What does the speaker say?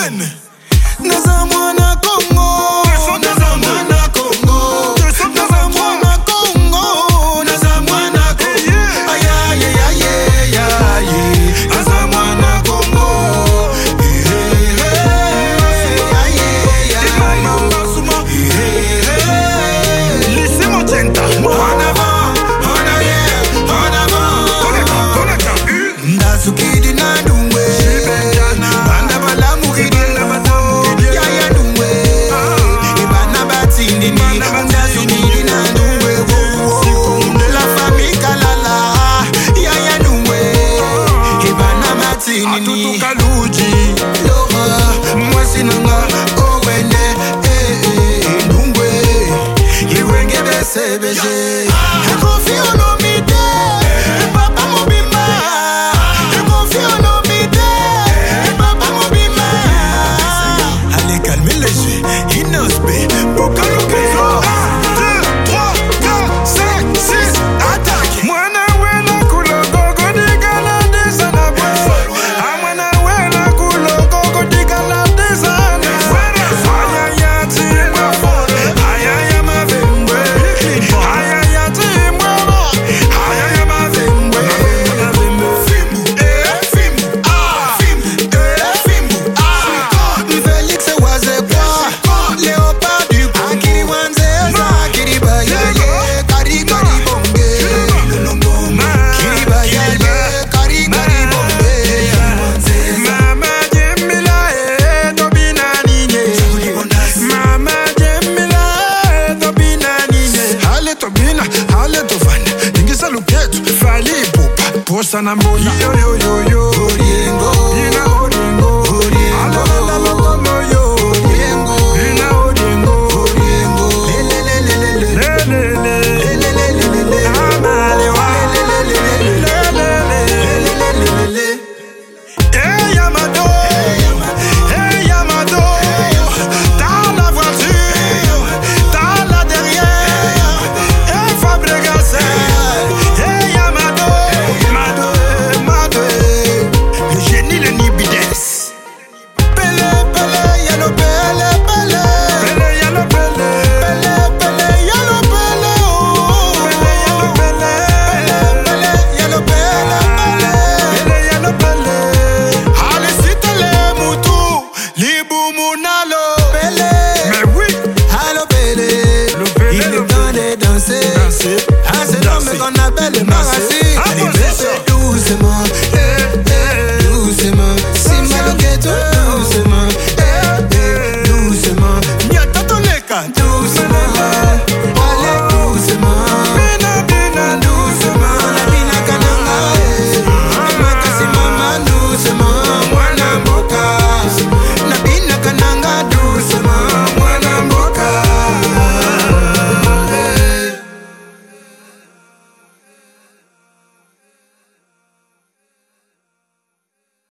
Amen. Naza mwana Congo. Naza mwana Congo. Naza mwana Congo. Naza mwana Congo. Aye aye aye aye. Naza mwana Congo. Laissez-moi tenta. En avant, en arrière, en avant. Ndasukidi na dungwe. Banda bala mukidi na batamukidi. Yaya dungwe. Ibana batindi ni. Ndasukidi na dungwe. La famille kalala. Yaya dungwe. Ibana batindi ni. Atutu kaluji. Lora. Mwasi nanga. Owende. Dungwe. Iwenge besebeje. Kofi olomide. Papa mobima. Kofi olomide. Papa mobima. Allez, calmez les jeux. Inospe. Pokaloke. 1, 2, 3, 4, 5, 6. Attaque. Mwana wena kulogogo digala desana bwe. Amwana wena kulogogo digala desana. Ayaya timwa. Ayaya mavembe. Ayaya timwa. Ayaya mavembe. Fimbu. Fimbu. Fimbu. Fimbu. Félix wazekwa. Léopard du Akiri wanzeza. Akiri bayaye. Kari kari bonge. Kiri bayaye. Kari kari bonge. Mama Jemila tobina ninye. Mama Jemila tobina ninye. Hale tobina, hale tovana. Ingisa luketu, fali pupa. Posa na mbona. Yo yo yo yo. Oriengo.